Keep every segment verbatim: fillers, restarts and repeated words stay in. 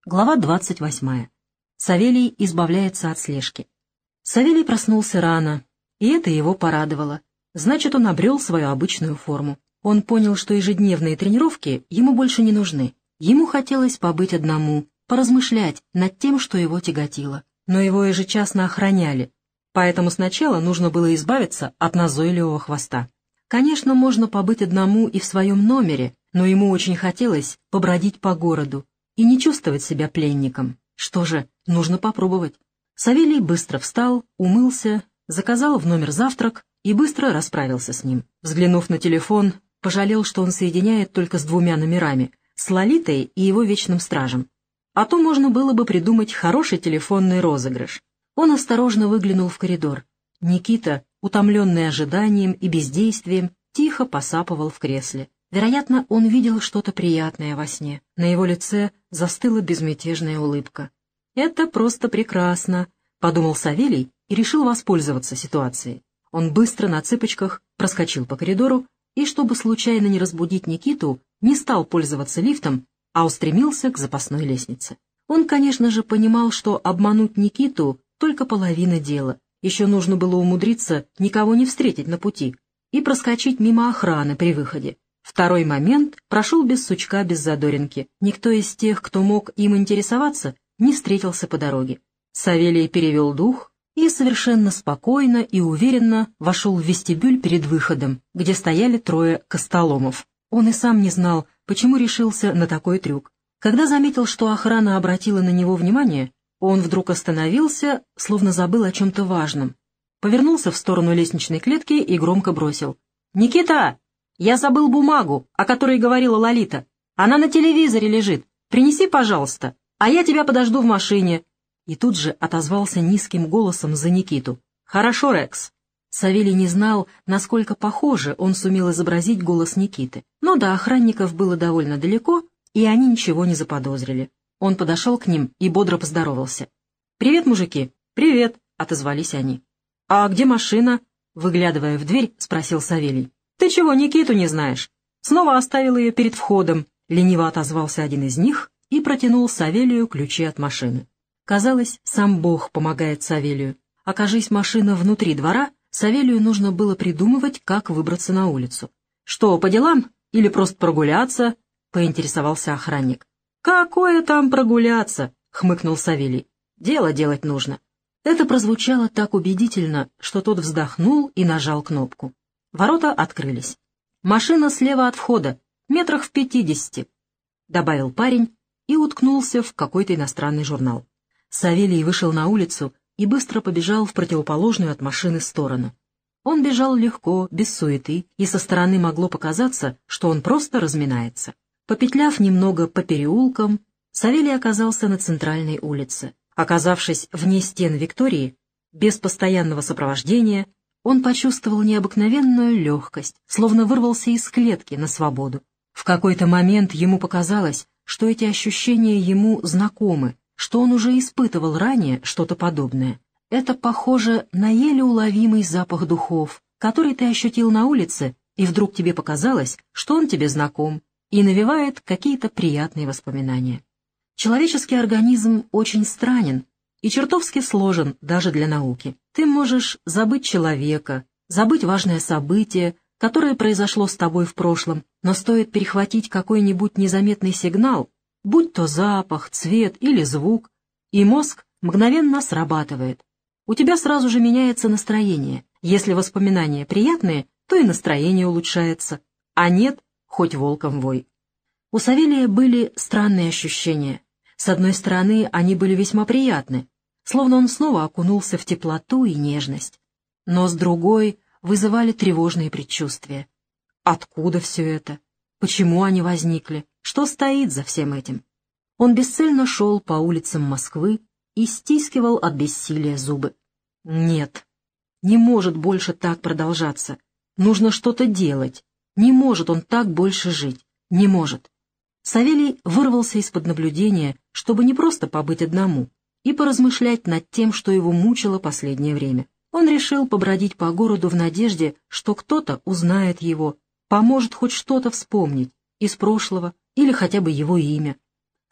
Глава двадцать восьмая. Савелий избавляется от слежки. Савелий проснулся рано, и это его порадовало. Значит, он обрел свою обычную форму. Он понял, что ежедневные тренировки ему больше не нужны. Ему хотелось побыть одному, поразмышлять над тем, что его тяготило. Но его ежечасно охраняли, поэтому сначала нужно было избавиться от назойливого хвоста. Конечно, можно побыть одному и в своем номере, но ему очень хотелось побродить по городу и не чувствовать себя пленником. Что же, нужно попробовать. Савелий быстро встал, умылся, заказал в номер завтрак и быстро расправился с ним. Взглянув на телефон, пожалел, что он соединяет только с двумя номерами — с Лолитой и его вечным стражем. А то можно было бы придумать хороший телефонный розыгрыш. Он осторожно выглянул в коридор. Никита, утомленный ожиданием и бездействием, тихо посапывал в кресле. Вероятно, он видел что-то приятное во сне. На его лице застыла безмятежная улыбка. «Это просто прекрасно», — подумал Савелий и решил воспользоваться ситуацией. Он быстро на цыпочках проскочил по коридору и, чтобы случайно не разбудить Никиту, не стал пользоваться лифтом, а устремился к запасной лестнице. Он, конечно же, понимал, что обмануть Никиту — только половина дела. Еще нужно было умудриться никого не встретить на пути и проскочить мимо охраны при выходе. Второй момент прошел без сучка, без задоринки. Никто из тех, кто мог им интересоваться, не встретился по дороге. Савелий перевел дух и совершенно спокойно и уверенно вошел в вестибюль перед выходом, где стояли трое костоломов. Он и сам не знал, почему решился на такой трюк. Когда заметил, что охрана обратила на него внимание, он вдруг остановился, словно забыл о чем-то важном. Повернулся в сторону лестничной клетки и громко бросил: «Никита! Я забыл бумагу, о которой говорила Лолита. Она на телевизоре лежит. Принеси, пожалуйста, а я тебя подожду в машине». И тут же отозвался низким голосом за Никиту: «Хорошо, Рекс». Савелий не знал, насколько похоже он сумел изобразить голос Никиты, но до охранников было довольно далеко, и они ничего не заподозрили. Он подошел к ним и бодро поздоровался. «Привет, мужики!» «Привет!» — отозвались они. «А где машина?» — выглядывая в дверь, спросил Савелий. «Ты чего, Никиту не знаешь?» «Снова оставил ее перед входом», — лениво отозвался один из них и протянул Савелию ключи от машины. Казалось, сам Бог помогает Савелию. Окажись машина внутри двора, Савелию нужно было придумывать, как выбраться на улицу. «Что, по делам? Или просто прогуляться?» — поинтересовался охранник. «Какое там прогуляться?» — хмыкнул Савелий. «Дело делать нужно». Это прозвучало так убедительно, что тот вздохнул и нажал кнопку. Ворота открылись. «Машина слева от входа, метрах в пятидесяти», — добавил парень и уткнулся в какой-то иностранный журнал. Савелий вышел на улицу и быстро побежал в противоположную от машины сторону. Он бежал легко, без суеты, и со стороны могло показаться, что он просто разминается. Попетляв немного по переулкам, Савелий оказался на центральной улице. Оказавшись вне стен Виктории, без постоянного сопровождения, он почувствовал необыкновенную легкость, словно вырвался из клетки на свободу. В какой-то момент ему показалось, что эти ощущения ему знакомы, что он уже испытывал ранее что-то подобное. Это похоже на еле уловимый запах духов, который ты ощутил на улице, и вдруг тебе показалось, что он тебе знаком и навевает какие-то приятные воспоминания. Человеческий организм очень странен и чертовски сложен даже для науки. Ты можешь забыть человека, забыть важное событие, которое произошло с тобой в прошлом, но стоит перехватить какой-нибудь незаметный сигнал, будь то запах, цвет или звук, и мозг мгновенно срабатывает. У тебя сразу же меняется настроение. Если воспоминания приятные, то и настроение улучшается, а нет, хоть волком вой. У Савелия были странные ощущения. С одной стороны, они были весьма приятны, словно он снова окунулся в теплоту и нежность. Но с другой вызывали тревожные предчувствия. Откуда все это? Почему они возникли? Что стоит за всем этим? Он бесцельно шел по улицам Москвы и стискивал от бессилия зубы. Нет, не может больше так продолжаться. Нужно что-то делать. Не может он так больше жить. Не может. Савелий вырвался из-под наблюдения, чтобы не просто побыть одному, и поразмышлять над тем, что его мучило последнее время. Он решил побродить по городу в надежде, что кто-то узнает его, поможет хоть что-то вспомнить из прошлого или хотя бы его имя.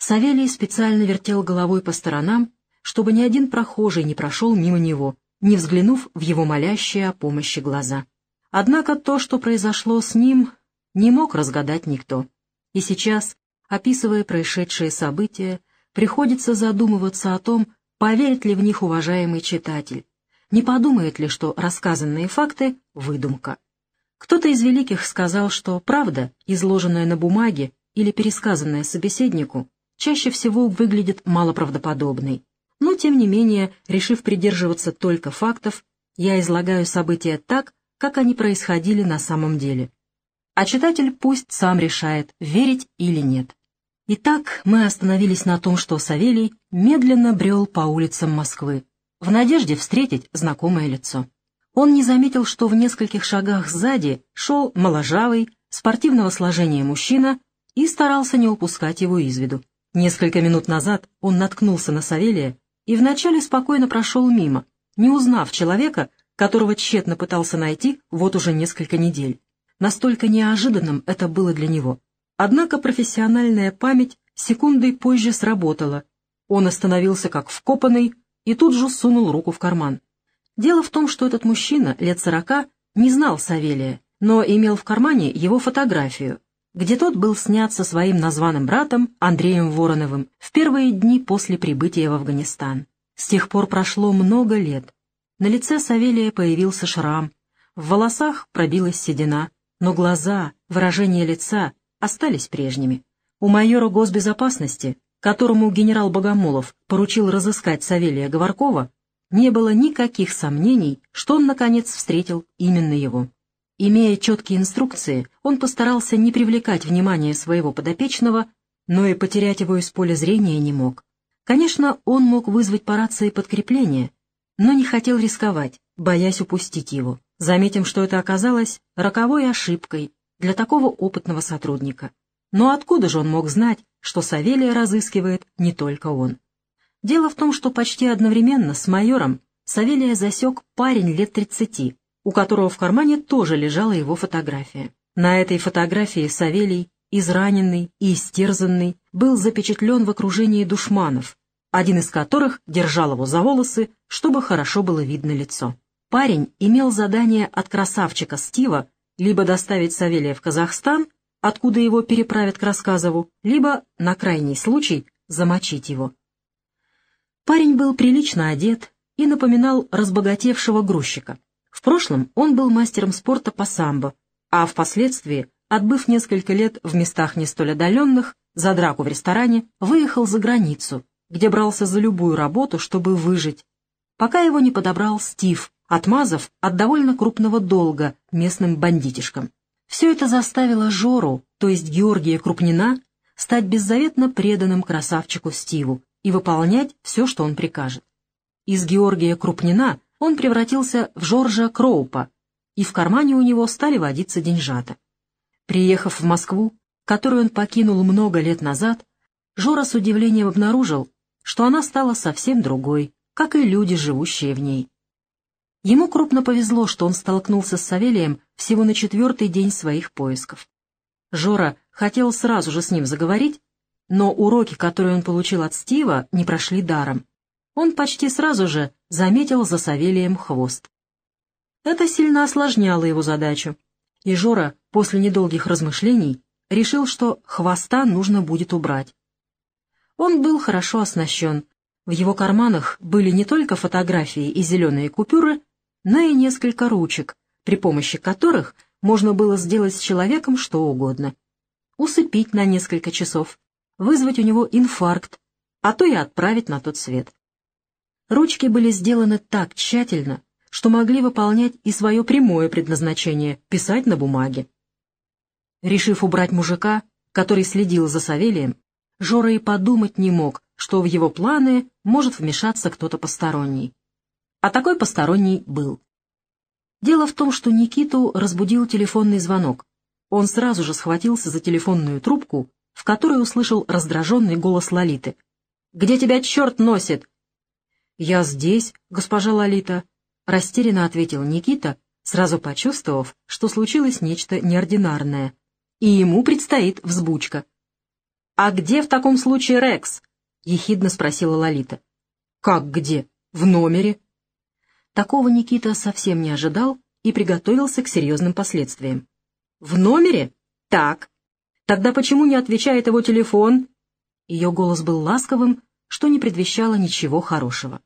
Савелий специально вертел головой по сторонам, чтобы ни один прохожий не прошел мимо него, не взглянув в его молящие о помощи глаза. Однако то, что произошло с ним, не мог разгадать никто. И сейчас, описывая происшедшие события, приходится задумываться о том, поверит ли в них уважаемый читатель, не подумает ли, что рассказанные факты — выдумка. Кто-то из великих сказал, что правда, изложенная на бумаге или пересказанная собеседнику, чаще всего выглядит малоправдоподобной. Но, тем не менее, решив придерживаться только фактов, я излагаю события так, как они происходили на самом деле. А читатель пусть сам решает, верить или нет. Итак, мы остановились на том, что Савелий медленно брел по улицам Москвы, в надежде встретить знакомое лицо. Он не заметил, что в нескольких шагах сзади шел моложавый, спортивного сложения мужчина и старался не упускать его из виду. Несколько минут назад он наткнулся на Савелия и вначале спокойно прошел мимо, не узнав человека, которого тщетно пытался найти вот уже несколько недель. Настолько неожиданным это было для него. Однако профессиональная память секундой позже сработала. Он остановился как вкопанный и тут же сунул руку в карман. Дело в том, что этот мужчина, лет сорока, не знал Савелия, но имел в кармане его фотографию, где тот был снят со своим названным братом Андреем Вороновым в первые дни после прибытия в Афганистан. С тех пор прошло много лет. На лице Савелия появился шрам, в волосах пробилась седина, но глаза, выражение лица остались прежними. У майора госбезопасности, которому генерал Богомолов поручил разыскать Савелия Говоркова, не было никаких сомнений, что он, наконец, встретил именно его. Имея четкие инструкции, он постарался не привлекать внимание своего подопечного, но и потерять его из поля зрения не мог. Конечно, он мог вызвать по рации подкрепление, но не хотел рисковать, боясь упустить его. Заметим, что это оказалось роковой ошибкой для такого опытного сотрудника. Но откуда же он мог знать, что Савелия разыскивает не только он? Дело в том, что почти одновременно с майором Савелия засек парень лет тридцати, у которого в кармане тоже лежала его фотография. На этой фотографии Савелий, израненный и истерзанный, был запечатлен в окружении душманов, один из которых держал его за волосы, чтобы хорошо было видно лицо. Парень имел задание от красавчика Стива либо доставить Савелия в Казахстан, откуда его переправят к Рассказову, либо, на крайний случай, замочить его. Парень был прилично одет и напоминал разбогатевшего грузчика. В прошлом он был мастером спорта по самбо, а впоследствии, отбыв несколько лет в местах не столь отдаленных, за драку в ресторане, выехал за границу, где брался за любую работу, чтобы выжить, пока его не подобрал Стив, отмазав от довольно крупного долга местным бандитишкам. Все это заставило Жору, то есть Георгия Крупнина, стать беззаветно преданным красавчику Стиву и выполнять все, что он прикажет. Из Георгия Крупнина он превратился в Жоржа Кроупа, и в кармане у него стали водиться деньжата. Приехав в Москву, которую он покинул много лет назад, Жора с удивлением обнаружил, что она стала совсем другой, как и люди, живущие в ней. Ему крупно повезло, что он столкнулся с Савелием всего на четвертый день своих поисков. Жора хотел сразу же с ним заговорить, но уроки, которые он получил от Стива, не прошли даром. Он почти сразу же заметил за Савелием хвост. Это сильно осложняло его задачу, и Жора после недолгих размышлений решил, что хвоста нужно будет убрать. Он был хорошо оснащен. В его карманах были не только фотографии и зеленые купюры, но и несколько ручек, при помощи которых можно было сделать с человеком что угодно. Усыпить на несколько часов, вызвать у него инфаркт, а то и отправить на тот свет. Ручки были сделаны так тщательно, что могли выполнять и свое прямое предназначение — писать на бумаге. Решив убрать мужика, который следил за Савелием, Жора и подумать не мог, что в его планы может вмешаться кто-то посторонний. А такой посторонний был. Дело в том, что Никиту разбудил телефонный звонок. Он сразу же схватился за телефонную трубку, в которой услышал раздраженный голос Лолиты. «Где тебя черт носит?» «Я здесь, госпожа Лолита», — растерянно ответил Никита, сразу почувствовав, что случилось нечто неординарное, и ему предстоит взбучка. «А где в таком случае Рекс?» — ехидно спросила Лолита. «Как где? В номере». Такого Никита совсем не ожидал и приготовился к серьезным последствиям. «В номере? Так. Тогда почему не отвечает его телефон?» Ее голос был ласковым, что не предвещало ничего хорошего.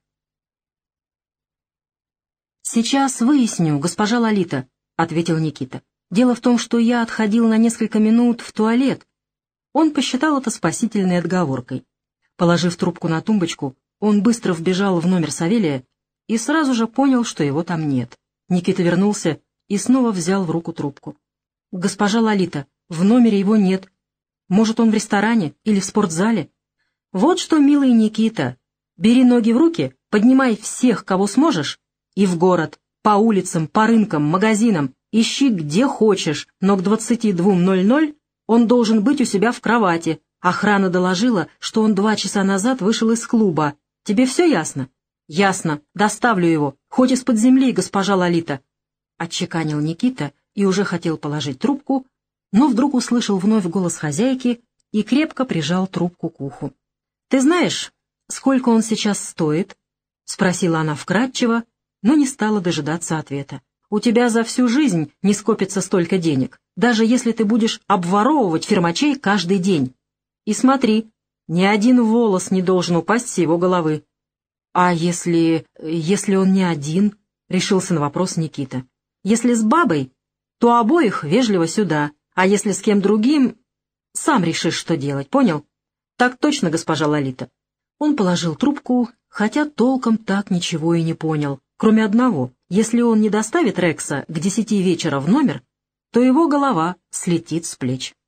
«Сейчас выясню, госпожа Лолита», — ответил Никита. «Дело в том, что я отходил на несколько минут в туалет». Он посчитал это спасительной отговоркой. Положив трубку на тумбочку, он быстро вбежал в номер Савелия и сразу же понял, что его там нет. Никита вернулся и снова взял в руку трубку. «Госпожа Лолита, в номере его нет. Может, он в ресторане или в спортзале?» «Вот что, милый Никита, бери ноги в руки, поднимай всех, кого сможешь, и в город, по улицам, по рынкам, магазинам, ищи где хочешь, но к двадцати двум ноль-ноль он должен быть у себя в кровати. Охрана доложила, что он два часа назад вышел из клуба. Тебе все ясно?» «Ясно. Доставлю его, хоть из-под земли, госпожа Лолита», — отчеканил Никита и уже хотел положить трубку, но вдруг услышал вновь голос хозяйки и крепко прижал трубку к уху. «Ты знаешь, сколько он сейчас стоит?» — спросила она вкратчиво, но не стала дожидаться ответа. «У тебя за всю жизнь не скопится столько денег, даже если ты будешь обворовывать фермачей каждый день. И смотри, ни один волос не должен упасть с его головы». «А если... если он не один?» — решился на вопрос Никита. «Если с бабой, то обоих вежливо сюда, а если с кем другим, сам решишь, что делать, понял?» «Так точно, госпожа Лолита». Он положил трубку, хотя толком так ничего и не понял, кроме одного. Если он не доставит Рекса к десяти вечера в номер, то его голова слетит с плеч.